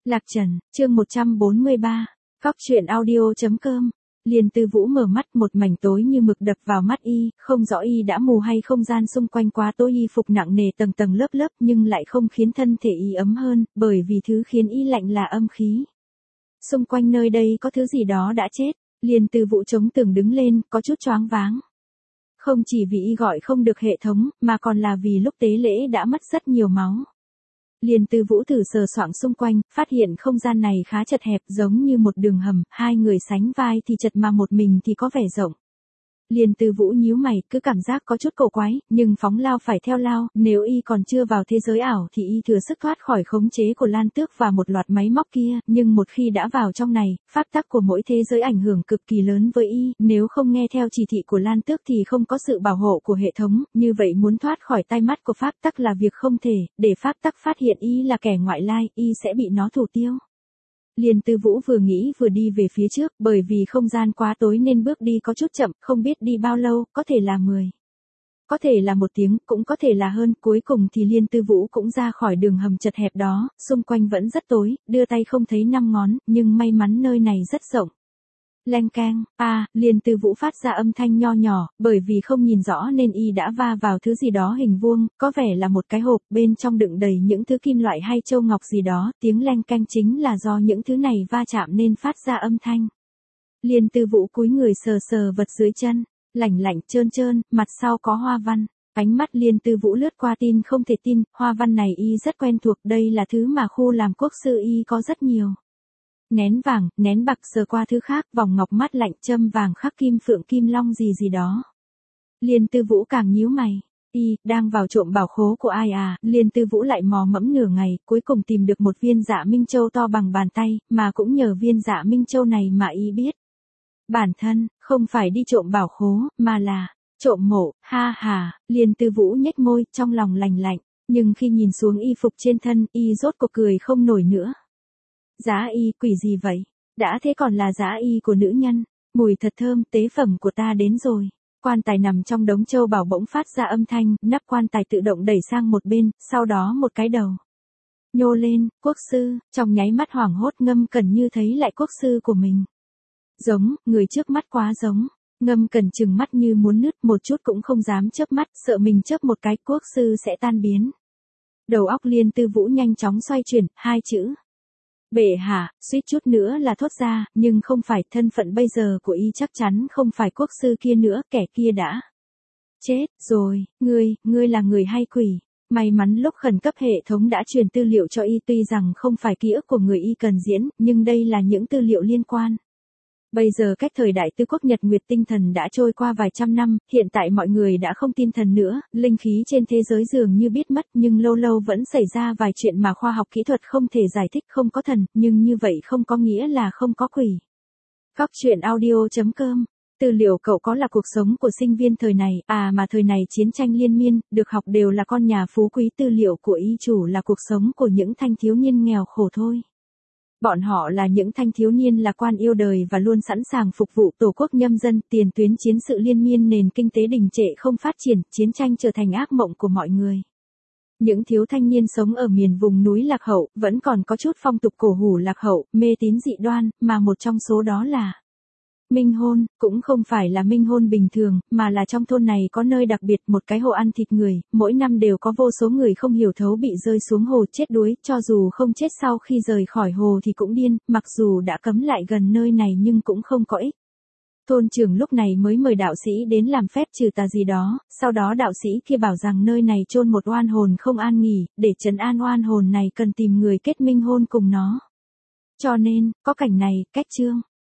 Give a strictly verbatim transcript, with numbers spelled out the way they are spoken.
Lạc Trần, chương một trăm bốn mươi ba, Cóc truyện audio.com. Liên Tư Vũ mở mắt, một mảnh tối như mực đập vào mắt y, không rõ y đã mù hay không gian xung quanh quá tối, y phục nặng nề tầng tầng lớp lớp nhưng lại không khiến thân thể y ấm hơn, bởi vì thứ khiến y lạnh là âm khí. Xung quanh nơi đây có thứ gì đó đã chết. Liên Tư Vũ chống tường đứng lên, có chút choáng váng. Không chỉ vì y gọi không được hệ thống, mà còn là vì lúc tế lễ đã mất rất nhiều máu. Liên Tư Vũ thử sờ soạng xung quanh, phát hiện không gian này khá chật hẹp, giống như một đường hầm, hai người sánh vai thì chật mà một mình thì có vẻ rộng. Liên Tư Vũ nhíu mày, cứ cảm giác có chút cổ quái, nhưng phóng lao phải theo lao, nếu y còn chưa vào thế giới ảo thì y thừa sức thoát khỏi khống chế của Lan Tước và một loạt máy móc kia, nhưng một khi đã vào trong này, pháp tắc của mỗi thế giới ảnh hưởng cực kỳ lớn với y, nếu không nghe theo chỉ thị của Lan Tước thì không có sự bảo hộ của hệ thống, như vậy muốn thoát khỏi tay mắt của pháp tắc là việc không thể, để pháp tắc phát hiện y là kẻ ngoại lai, y sẽ bị nó thủ tiêu. Liên Tư Vũ vừa nghĩ vừa đi về phía trước, bởi vì không gian quá tối nên bước đi có chút chậm, không biết đi bao lâu, có thể là mười. Có thể là một tiếng, cũng có thể là hơn, cuối cùng thì Liên Tư Vũ cũng ra khỏi đường hầm chật hẹp đó, xung quanh vẫn rất tối, đưa tay không thấy năm ngón, nhưng may mắn nơi này rất rộng. Leng keng, a, à, Liên Tư Vũ phát ra âm thanh nho nhỏ, bởi vì không nhìn rõ nên y đã va vào thứ gì đó hình vuông, có vẻ là một cái hộp, bên trong đựng đầy những thứ kim loại hay châu ngọc gì đó, tiếng leng keng chính là do những thứ này va chạm nên phát ra âm thanh. Liên Tư Vũ cúi người sờ sờ vật dưới chân, lảnh lảnh trơn trơn, mặt sau có hoa văn. Ánh mắt Liên Tư Vũ lướt qua, tin không thể tin, hoa văn này y rất quen thuộc, đây là thứ mà khu làm quốc sư y có rất nhiều. Nén vàng, nén bạc, sờ qua thứ khác, vòng ngọc mát lạnh, châm vàng khắc kim phượng kim long gì gì đó. Liên Tư Vũ càng nhíu mày. Y, đang vào trộm bảo khố của ai à? Liên Tư Vũ lại mò mẫm nửa ngày, cuối cùng tìm được một viên Dạ Minh Châu to bằng bàn tay, mà cũng nhờ viên Dạ Minh Châu này mà y biết. Bản thân, không phải đi trộm bảo khố, mà là trộm mộ, ha ha. Liên Tư Vũ nhếch môi, trong lòng lành lạnh, nhưng khi nhìn xuống y phục trên thân, y rốt cuộc cười không nổi nữa. Giá y, quỷ gì vậy? Đã thế còn là giá y của nữ nhân. Mùi thật thơm, tế phẩm của ta đến rồi. Quan tài nằm trong đống châu bảo bỗng phát ra âm thanh, nắp quan tài tự động đẩy sang một bên, sau đó một cái đầu nhô lên, quốc sư, trong nháy mắt hoảng hốt, Ngâm Cẩn như thấy lại quốc sư của mình. Giống, người trước mắt quá giống. Ngâm Cẩn trừng mắt như muốn nứt, một chút cũng không dám chớp mắt, sợ mình chớp một cái quốc sư sẽ tan biến. Đầu óc Liên Tư Vũ nhanh chóng xoay chuyển, hai chữ. Bệ hạ, suýt chút nữa là thốt ra, nhưng không phải, thân phận bây giờ của y chắc chắn không phải quốc sư kia nữa, kẻ kia đã chết rồi. Ngươi, ngươi là người hay quỷ? May mắn lúc khẩn cấp hệ thống đã truyền tư liệu cho y, tuy rằng không phải ký ức của người y cần diễn, nhưng đây là những tư liệu liên quan. Bây giờ cách thời đại Tư Quốc Nhật Nguyệt tinh thần đã trôi qua vài trăm năm, hiện tại mọi người đã không tin thần nữa, linh khí trên thế giới dường như biết mất, nhưng lâu lâu vẫn xảy ra vài chuyện mà khoa học kỹ thuật không thể giải thích, không có thần, nhưng như vậy không có nghĩa là không có quỷ. Cóc truyện audio.com. Tư liệu cậu có là cuộc sống của sinh viên thời này, à mà thời này chiến tranh liên miên, được học đều là con nhà phú quý, tư liệu của y chủ là cuộc sống của những thanh thiếu niên nghèo khổ thôi. Bọn họ là những thanh thiếu niên lạc quan yêu đời và luôn sẵn sàng phục vụ tổ quốc nhân dân, tiền tuyến chiến sự liên miên, nền kinh tế đình trệ không phát triển, chiến tranh trở thành ác mộng của mọi người. Những thiếu thanh niên sống ở miền vùng núi lạc hậu, vẫn còn có chút phong tục cổ hủ lạc hậu, mê tín dị đoan, mà một trong số đó là minh hôn, cũng không phải là minh hôn bình thường, mà là trong thôn này có nơi đặc biệt, một cái hồ ăn thịt người, mỗi năm đều có vô số người không hiểu thấu bị rơi xuống hồ chết đuối, cho dù không chết sau khi rời khỏi hồ thì cũng điên, mặc dù đã cấm lại gần nơi này nhưng cũng không có ích. Thôn trưởng lúc này mới mời đạo sĩ đến làm phép trừ tà gì đó, sau đó đạo sĩ kia bảo rằng nơi này chôn một oan hồn không an nghỉ, để trấn an oan hồn này cần tìm người kết minh hôn cùng nó. Cho nên, có cảnh này, cách chương.